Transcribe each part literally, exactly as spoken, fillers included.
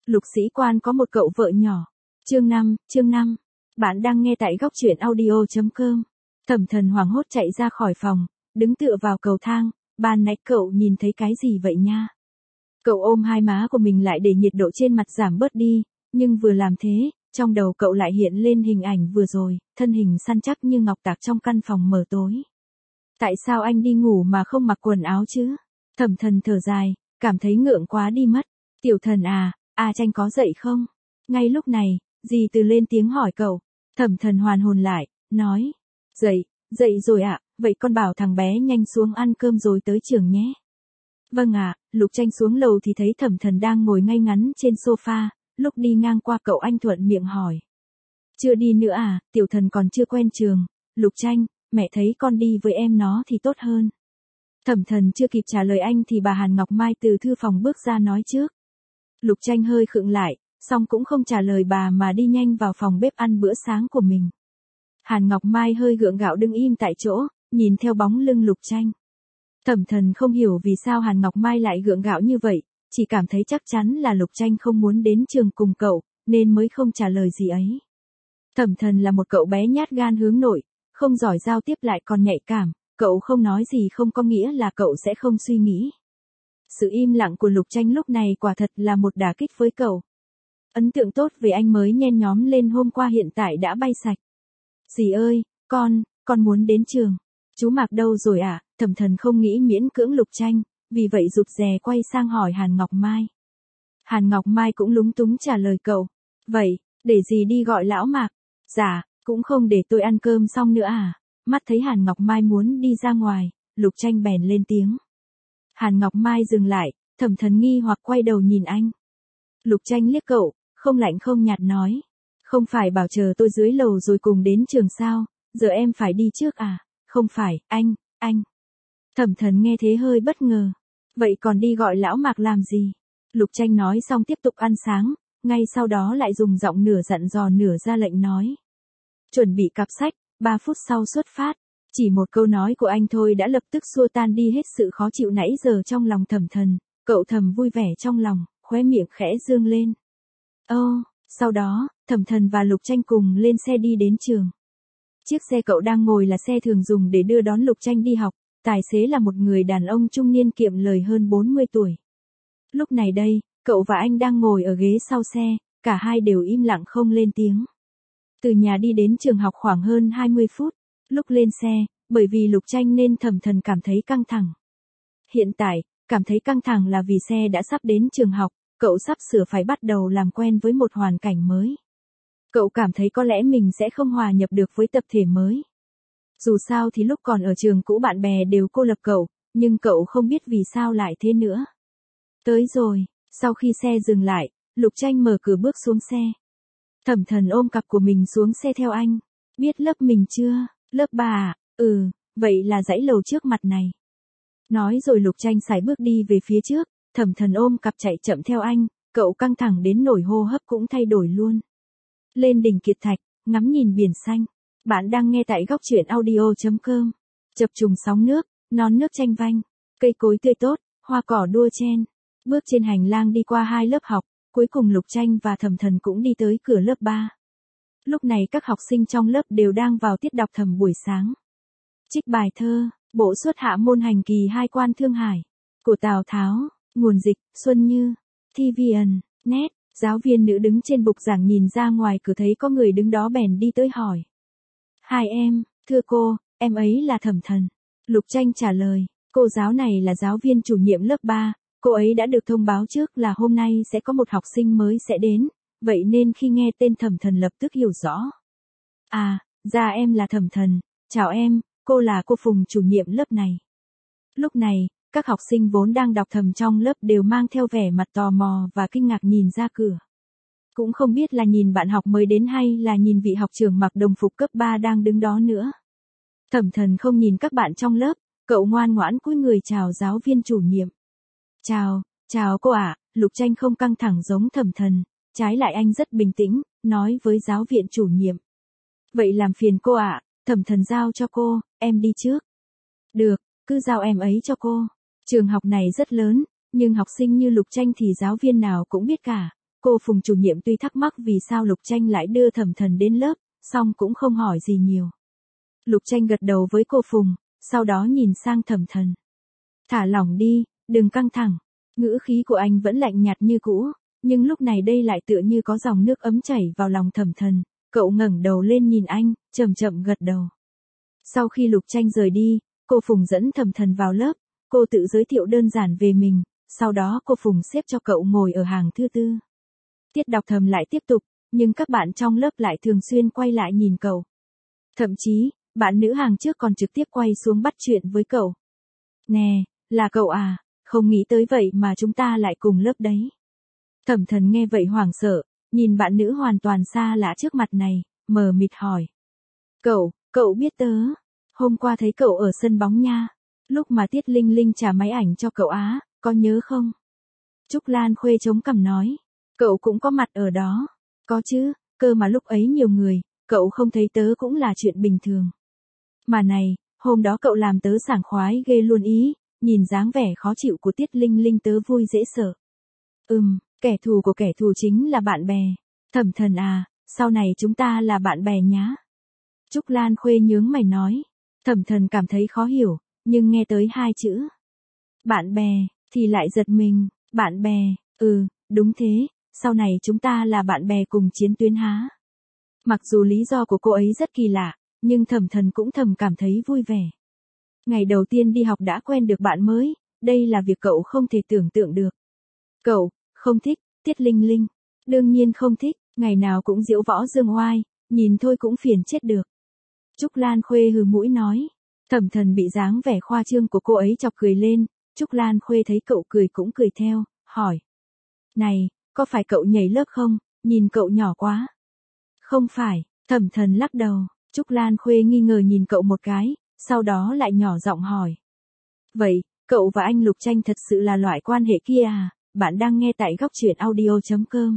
Lục sĩ quan có một cậu vợ nhỏ. Chương năm, chương năm. Bạn đang nghe tại góc truyện audio chấm com. Thẩm Thần hoảng hốt chạy ra khỏi phòng, đứng tựa vào cầu thang, ban nãy cậu nhìn thấy cái gì vậy nha? Cậu ôm hai má của mình lại để nhiệt độ trên mặt giảm bớt đi, nhưng vừa làm thế, trong đầu cậu lại hiện lên hình ảnh vừa rồi, thân hình săn chắc như ngọc tạc trong căn phòng mờ tối. Tại sao anh đi ngủ mà không mặc quần áo chứ? Thẩm Thần thở dài, cảm thấy ngượng quá đi mất. Tiểu Thần à, A Tranh có dậy không? Ngay lúc này, dì Từ lên tiếng hỏi cậu. Thẩm Thần hoàn hồn lại, nói. Dậy, dậy rồi ạ, vậy con bảo thằng bé nhanh xuống ăn cơm rồi tới trường nhé. Vâng ạ, Lục Tranh xuống lầu thì thấy Thẩm Thần đang ngồi ngay ngắn trên sofa, lúc đi ngang qua cậu anh thuận miệng hỏi. Chưa đi nữa à, Tiểu Thần còn chưa quen trường. Lục Tranh, mẹ thấy con đi với em nó thì tốt hơn. Thẩm Thần chưa kịp trả lời anh thì bà Hàn Ngọc Mai từ thư phòng bước ra nói trước. Lục Tranh hơi khựng lại, xong cũng không trả lời bà mà đi nhanh vào phòng bếp ăn bữa sáng của mình. Hàn Ngọc Mai hơi gượng gạo đứng im tại chỗ, nhìn theo bóng lưng Lục Tranh. Thẩm Thần không hiểu vì sao Hàn Ngọc Mai lại gượng gạo như vậy, chỉ cảm thấy chắc chắn là Lục Tranh không muốn đến trường cùng cậu, nên mới không trả lời gì ấy. Thẩm Thần là một cậu bé nhát gan hướng nội, không giỏi giao tiếp lại còn nhạy cảm, cậu không nói gì không có nghĩa là cậu sẽ không suy nghĩ. Sự im lặng của Lục Tranh lúc này quả thật là một đả kích với cậu. Ấn tượng tốt về anh mới nhen nhóm lên hôm qua hiện tại đã bay sạch. Dì ơi, con, con muốn đến trường. Chú Mạc đâu rồi ạ? À? Thẩm Thần không nghĩ miễn cưỡng Lục Tranh, vì vậy rụt rè quay sang hỏi Hàn Ngọc Mai. Hàn Ngọc Mai cũng lúng túng trả lời cậu. Vậy, để dì đi gọi lão Mạc. Dạ, cũng không để tôi ăn cơm xong nữa à? Mắt thấy Hàn Ngọc Mai muốn đi ra ngoài, Lục Tranh bèn lên tiếng. Hàn Ngọc Mai dừng lại, Thẩm Thần nghi hoặc quay đầu nhìn anh. Lục Tranh liếc cậu, không lạnh không nhạt nói. Không phải bảo chờ tôi dưới lầu rồi cùng đến trường sao, giờ em phải đi trước à? Không phải, anh, anh. Thẩm Thần nghe thế hơi bất ngờ. Vậy còn đi gọi lão Mạc làm gì? Lục Tranh nói xong tiếp tục ăn sáng, ngay sau đó lại dùng giọng nửa dặn dò nửa ra lệnh nói. Chuẩn bị cặp sách, ba phút sau xuất phát. Chỉ một câu nói của anh thôi đã lập tức xua tan đi hết sự khó chịu nãy giờ trong lòng Thẩm Thần, cậu thầm vui vẻ trong lòng, khóe miệng khẽ dương lên. Ô, oh, sau đó, Thẩm Thần và Lục Tranh cùng lên xe đi đến trường. Chiếc xe cậu đang ngồi là xe thường dùng để đưa đón Lục Tranh đi học, tài xế là một người đàn ông trung niên kiệm lời hơn bốn mươi tuổi. Lúc này đây, cậu và anh đang ngồi ở ghế sau xe, cả hai đều im lặng không lên tiếng. Từ nhà đi đến trường học khoảng hơn hai mươi phút. Lúc lên xe, bởi vì Lục Tranh nên Thẩm Thần cảm thấy căng thẳng. Hiện tại, cảm thấy căng thẳng là vì xe đã sắp đến trường học, cậu sắp sửa phải bắt đầu làm quen với một hoàn cảnh mới. Cậu cảm thấy có lẽ mình sẽ không hòa nhập được với tập thể mới. Dù sao thì lúc còn ở trường cũ bạn bè đều cô lập cậu, nhưng cậu không biết vì sao lại thế nữa. Tới rồi, sau khi xe dừng lại, Lục Tranh mở cửa bước xuống xe. Thẩm Thần ôm cặp của mình xuống xe theo anh. Biết lớp mình chưa? Lớp ba à? Ừ, vậy là dãy lầu trước mặt này. Nói rồi Lục Tranh sải bước đi về phía trước, Thẩm Thần ôm cặp chạy chậm theo anh, cậu căng thẳng đến nổi hô hấp cũng thay đổi luôn. Lên đỉnh Kiệt Thạch, ngắm nhìn biển xanh. Bạn đang nghe tại góc truyện audio chấm com. Chập trùng sóng nước, non nước tranh vanh, cây cối tươi tốt, hoa cỏ đua chen. Bước trên hành lang đi qua hai lớp học, cuối cùng Lục Tranh và Thẩm Thần cũng đi tới cửa lớp ba. Lúc này các học sinh trong lớp đều đang vào tiết đọc thầm buổi sáng. Trích bài thơ, bộ xuất hạ môn hành kỳ hai quan Thương Hải, của Tào Tháo, nguồn dịch, Xuân Như, Thi Viền, nét, giáo viên nữ đứng trên bục giảng nhìn ra ngoài cửa thấy có người đứng đó bèn đi tới hỏi. Hai em, thưa cô, em ấy là Thẩm Thần. Lục Tranh trả lời, cô giáo này là giáo viên chủ nhiệm lớp ba, cô ấy đã được thông báo trước là hôm nay sẽ có một học sinh mới sẽ đến. Vậy nên khi nghe tên Thẩm Thần lập tức hiểu rõ. À, ra em là Thẩm Thần, chào em, cô là cô Phùng chủ nhiệm lớp này. Lúc này, các học sinh vốn đang đọc thầm trong lớp đều mang theo vẻ mặt tò mò và kinh ngạc nhìn ra cửa. Cũng không biết là nhìn bạn học mới đến hay là nhìn vị học trưởng mặc đồng phục cấp ba đang đứng đó nữa. Thẩm Thần không nhìn các bạn trong lớp, cậu ngoan ngoãn cúi người chào giáo viên chủ nhiệm. Chào, chào cô ạ, Lục Tranh không căng thẳng giống Thẩm Thần. Trái lại anh rất bình tĩnh, nói với giáo viện chủ nhiệm. Vậy làm phiền cô ạ, Thẩm Thần giao cho cô, em đi trước. Được, cứ giao em ấy cho cô. Trường học này rất lớn, nhưng học sinh như Lục Tranh thì giáo viên nào cũng biết cả. cô Phùng chủ nhiệm tuy thắc mắc vì sao Lục Tranh lại đưa Thẩm Thần đến lớp, song cũng không hỏi gì nhiều. Lục Tranh gật đầu với cô Phùng, sau đó nhìn sang Thẩm Thần. Thả lỏng đi, đừng căng thẳng. Ngữ khí của anh vẫn lạnh nhạt như cũ, nhưng lúc này đây lại tựa như có dòng nước ấm chảy vào lòng Thẩm Thần. Cậu ngẩng đầu lên nhìn anh, chậm chậm gật đầu. Sau khi Lục Tranh rời đi, cô Phùng dẫn Thẩm Thần vào lớp, cô tự giới thiệu đơn giản về mình, sau đó cô Phùng xếp cho cậu ngồi ở hàng thứ tư. Tiết đọc thầm lại tiếp tục, nhưng các bạn trong lớp lại thường xuyên quay lại nhìn cậu. Thậm chí, bạn nữ hàng trước còn trực tiếp quay xuống bắt chuyện với cậu. Nè, là cậu à, không nghĩ tới vậy mà chúng ta lại cùng lớp đấy. Thẩm Thần nghe vậy hoảng sợ, nhìn bạn nữ hoàn toàn xa lạ trước mặt này, mờ mịt hỏi. Cậu, cậu biết tớ, hôm qua thấy cậu ở sân bóng nha, lúc mà Tiết Linh Linh trả máy ảnh cho cậu á, có nhớ không? Trúc Lan Khuê chống cằm nói, cậu cũng có mặt ở đó, có chứ, cơ mà lúc ấy nhiều người, cậu không thấy tớ cũng là chuyện bình thường. Mà này, hôm đó cậu làm tớ sảng khoái ghê luôn ý, nhìn dáng vẻ khó chịu của Tiết Linh Linh tớ vui dễ sợ. Ừm, kẻ thù của kẻ thù chính là bạn bè. Thẩm Thần à, sau này chúng ta là bạn bè nhá. Trúc Lan Khuê nhướng mày nói. Thẩm Thần cảm thấy khó hiểu, nhưng nghe tới hai chữ. Bạn bè, thì lại giật mình, bạn bè, ừ, đúng thế, sau này chúng ta là bạn bè cùng chiến tuyến há. Mặc dù lý do của cô ấy rất kỳ lạ, nhưng Thẩm Thần cũng thầm cảm thấy vui vẻ. Ngày đầu tiên đi học đã quen được bạn mới, đây là việc cậu không thể tưởng tượng được. Cậu, không thích, Tiết Linh Linh. Đương nhiên không thích, ngày nào cũng diễu võ dương oai, nhìn thôi cũng phiền chết được. Trúc Lan Khuê hừ mũi nói. Thẩm Thần bị dáng vẻ khoa trương của cô ấy chọc cười lên, Trúc Lan Khuê thấy cậu cười cũng cười theo, hỏi. Này, có phải cậu nhảy lớp không, nhìn cậu nhỏ quá. Không phải, Thẩm Thần lắc đầu, Trúc Lan Khuê nghi ngờ nhìn cậu một cái, sau đó lại nhỏ giọng hỏi. Vậy, cậu và anh Lục Tranh thật sự là loại quan hệ kia à? Bạn đang nghe tại góc truyện audio chấm com.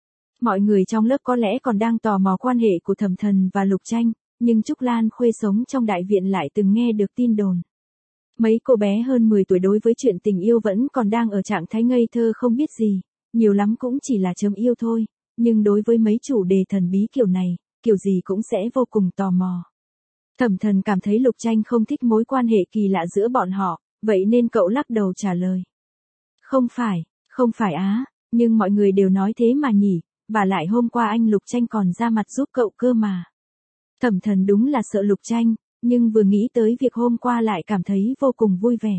Mọi người trong lớp có lẽ còn đang tò mò quan hệ của Thẩm Thần và Lục Tranh, nhưng Trúc Lan Khuê sống trong đại viện lại từng nghe được tin đồn. Mấy cô bé hơn mười tuổi đối với chuyện tình yêu vẫn còn đang ở trạng thái ngây thơ không biết gì, nhiều lắm cũng chỉ là chớm yêu thôi, nhưng đối với mấy chủ đề thần bí kiểu này, kiểu gì cũng sẽ vô cùng tò mò. Thẩm Thần cảm thấy Lục Tranh không thích mối quan hệ kỳ lạ giữa bọn họ, vậy nên cậu lắc đầu trả lời. Không phải, không phải á, nhưng mọi người đều nói thế mà nhỉ, và lại hôm qua anh Lục Tranh còn ra mặt giúp cậu cơ mà. Thẩm Thần đúng là sợ Lục Tranh, nhưng vừa nghĩ tới việc hôm qua lại cảm thấy vô cùng vui vẻ.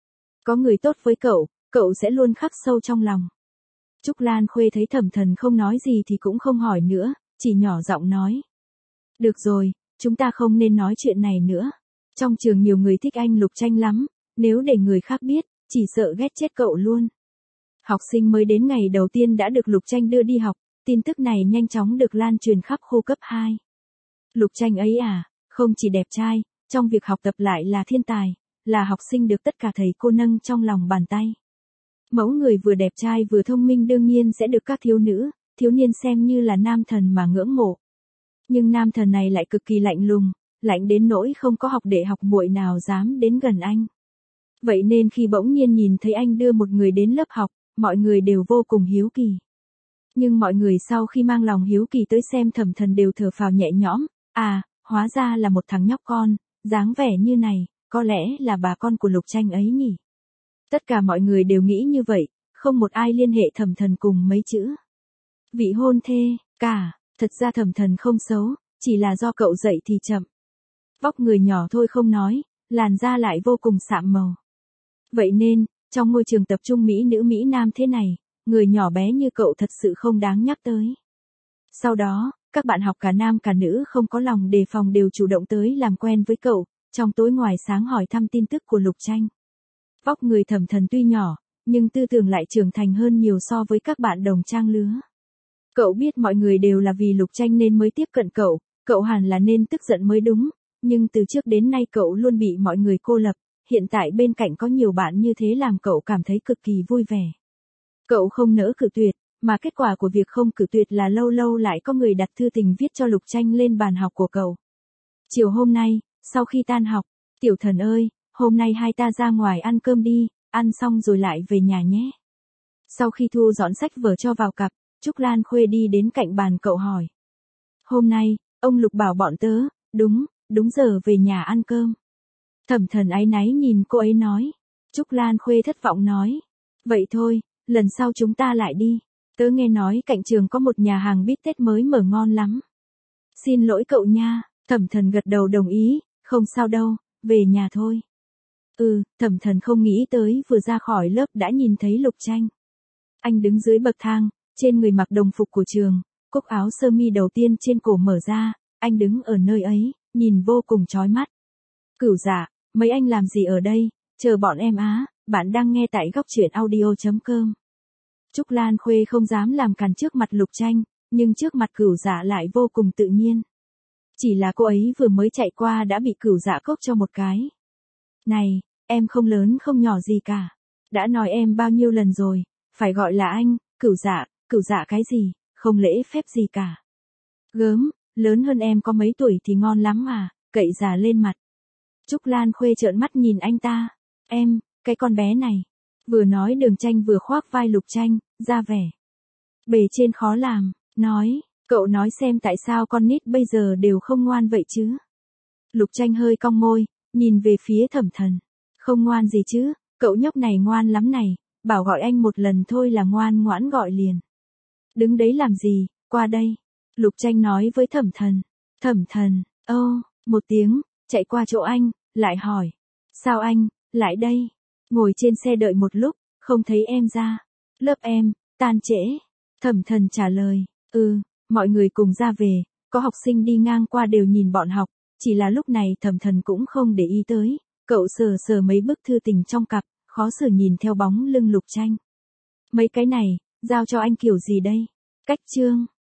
Có người tốt với cậu, cậu sẽ luôn khắc sâu trong lòng. Trúc Lan Khuê thấy Thẩm Thần không nói gì thì cũng không hỏi nữa, chỉ nhỏ giọng nói. Được rồi, chúng ta không nên nói chuyện này nữa. Trong trường nhiều người thích anh Lục Tranh lắm, nếu để người khác biết, chỉ sợ ghét chết cậu luôn. Học sinh mới đến ngày đầu tiên đã được Lục Tranh đưa đi học, tin tức này nhanh chóng được lan truyền khắp khu cấp hai. Lục Tranh ấy à, không chỉ đẹp trai, trong việc học tập lại là thiên tài, là học sinh được tất cả thầy cô nâng trong lòng bàn tay. Mẫu người vừa đẹp trai vừa thông minh đương nhiên sẽ được các thiếu nữ, thiếu niên xem như là nam thần mà ngưỡng mộ. Nhưng nam thần này lại cực kỳ lạnh lùng, lạnh đến nỗi không có học đệ học muội nào dám đến gần anh. Vậy nên khi bỗng nhiên nhìn thấy anh đưa một người đến lớp học, mọi người đều vô cùng hiếu kỳ. Nhưng mọi người sau khi mang lòng hiếu kỳ tới xem Thẩm Thần đều thở phào nhẹ nhõm, à, hóa ra là một thằng nhóc con, dáng vẻ như này, có lẽ là bà con của Lục Tranh ấy nhỉ. Tất cả mọi người đều nghĩ như vậy, không một ai liên hệ Thẩm Thần cùng mấy chữ. Vị hôn thê, cả, thật ra Thẩm Thần không xấu, chỉ là do cậu dậy thì chậm. Vóc người nhỏ thôi không nói, làn da lại vô cùng sạm màu. Vậy nên, trong môi trường tập trung mỹ nữ mỹ nam thế này, người nhỏ bé như cậu thật sự không đáng nhắc tới. Sau đó, các bạn học cả nam cả nữ không có lòng đề phòng đều chủ động tới làm quen với cậu, trong tối ngoài sáng hỏi thăm tin tức của Lục Tranh. Vóc người Thẩm Thần tuy nhỏ, nhưng tư tưởng lại trưởng thành hơn nhiều so với các bạn đồng trang lứa. Cậu biết mọi người đều là vì Lục Tranh nên mới tiếp cận cậu, cậu hẳn là nên tức giận mới đúng, nhưng từ trước đến nay cậu luôn bị mọi người cô lập, hiện tại bên cạnh có nhiều bạn như thế làm cậu cảm thấy cực kỳ vui vẻ. Cậu không nỡ cự tuyệt, mà kết quả của việc không cự tuyệt là lâu lâu lại có người đặt thư tình viết cho Lục Tranh lên bàn học của cậu. Chiều hôm nay, sau khi tan học, Tiểu Thần ơi, hôm nay hai ta ra ngoài ăn cơm đi, ăn xong rồi lại về nhà nhé. Sau khi thu dọn sách vở cho vào cặp, Trúc Lan Khuê đi đến cạnh bàn cậu hỏi. Hôm nay, ông Lục bảo bọn tớ, đúng, đúng giờ về nhà ăn cơm. Thẩm Thần áy náy nhìn cô ấy nói. Trúc Lan Khuê thất vọng nói. Vậy thôi, lần sau chúng ta lại đi. Tớ nghe nói cạnh trường có một nhà hàng bít tết mới mở ngon lắm. Xin lỗi cậu nha, Thẩm Thần gật đầu đồng ý, không sao đâu, về nhà thôi. Ừ, Thẩm Thần không nghĩ tới vừa ra khỏi lớp đã nhìn thấy Lục Tranh. Anh đứng dưới bậc thang, trên người mặc đồng phục của trường, cúc áo sơ mi đầu tiên trên cổ mở ra, anh đứng ở nơi ấy, nhìn vô cùng chói mắt. Cửu Dạ, mấy anh làm gì ở đây, chờ bọn em á, bạn đang nghe tại góc truyện audio chấm com. Trúc Lan Khuê không dám làm càn trước mặt Lục Tranh, nhưng trước mặt Cửu Dạ lại vô cùng tự nhiên. Chỉ là cô ấy vừa mới chạy qua đã bị Cửu Dạ cốc cho một cái. Này, em không lớn không nhỏ gì cả. Đã nói em bao nhiêu lần rồi, phải gọi là anh, Cửu Dạ, Cửu Dạ cái gì, không lễ phép gì cả. Gớm, lớn hơn em có mấy tuổi thì ngon lắm mà, cậy già lên mặt. Trúc Lan Khuê trợn mắt nhìn anh ta. Em, cái con bé này. Vừa nói Đường Tranh vừa khoác vai Lục Tranh, ra vẻ bề trên khó làm, nói, cậu nói xem tại sao con nít bây giờ đều không ngoan vậy chứ. Lục Tranh hơi cong môi, nhìn về phía Thẩm Thần. Không ngoan gì chứ, cậu nhóc này ngoan lắm này, bảo gọi anh một lần thôi là ngoan ngoãn gọi liền. Đứng đấy làm gì, qua đây. Lục Tranh nói với Thẩm Thần. Thẩm Thần, ô, một tiếng, chạy qua chỗ anh, lại hỏi. Sao anh, lại đây? Ngồi trên xe đợi một lúc, không thấy em ra. Lớp em, tan trễ. Thẩm Thần trả lời. Ừ, mọi người cùng ra về, có học sinh đi ngang qua đều nhìn bọn học, chỉ là lúc này Thẩm Thần cũng không để ý tới. Cậu sờ sờ mấy bức thư tình trong cặp, khó xử nhìn theo bóng lưng Lục Tranh. Mấy cái này, giao cho anh kiểu gì đây? Cách chương.